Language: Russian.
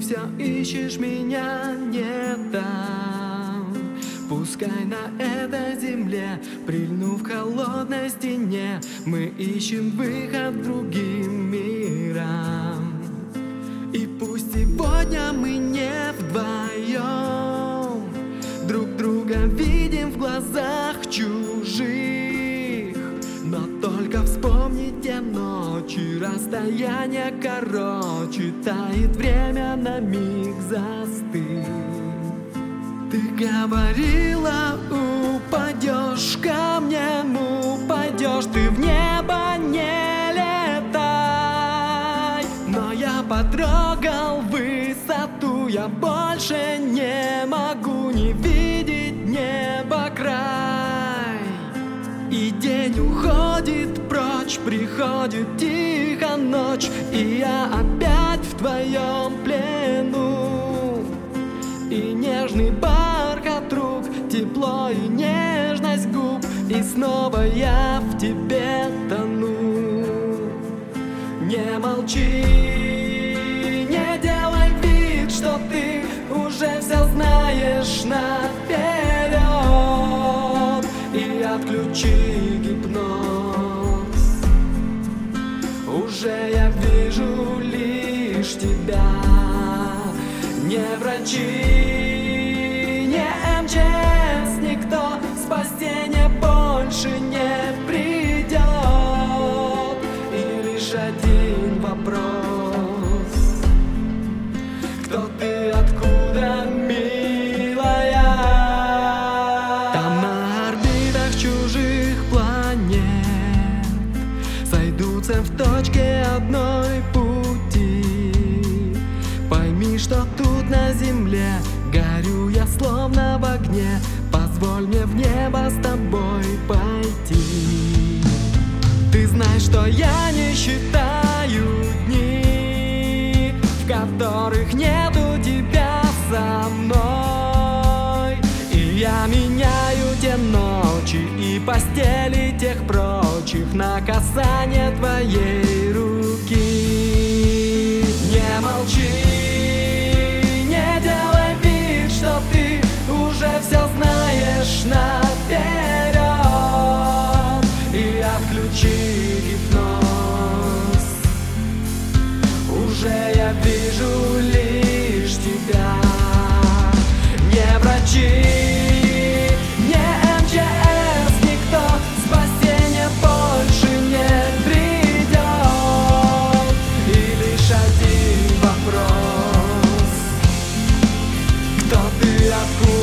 все ищешь меня не там. Пускай на этой земле, прильнув к холодной стене, мы ищем выход к другим мирам. И пусть сегодня мы не вдвоем, друг друга видим в глазах чужих, но только вспомните ночи, расстояние короче, тает время, на миг застыть. Ты говорила, упадешь ко мне, упадешь ты в небо, не летай. Но я потрогал высоту, я больше не могу не видеть небо край. И день уходит прочь, приходит тихо ночь, и я опять в твоем плену. И нежный бархат рук, тепло и нежность губ, и снова я в тебе тону. Не молчи, не делай вид, что ты уже все знаешь наперед, и отключи гипноз. Уже я вижу лишь тебя. Не врачи, не МЧС, никто спасения больше не придет. И лишь один вопрос: кто ты, откуда, милая? Там на орбитах чужих планет сойдутся в точке одной пути. Пойми, что тут на земле горю я словно в огне. Позволь мне в небо с тобой пойти. Ты знаешь, что я не считаю дни, в которых нету тебя со мной. И я меняю те ночи и постели тех прочих на касание твоей руки. Не молчи, не делай вид, что ты уже все знаешь наперед, и отключи гипноз. Уже я вижу лишь тебя. Не врачи, не МЧС, никто спасения больше не придет. И лишь один вопрос: кто ты, откуда?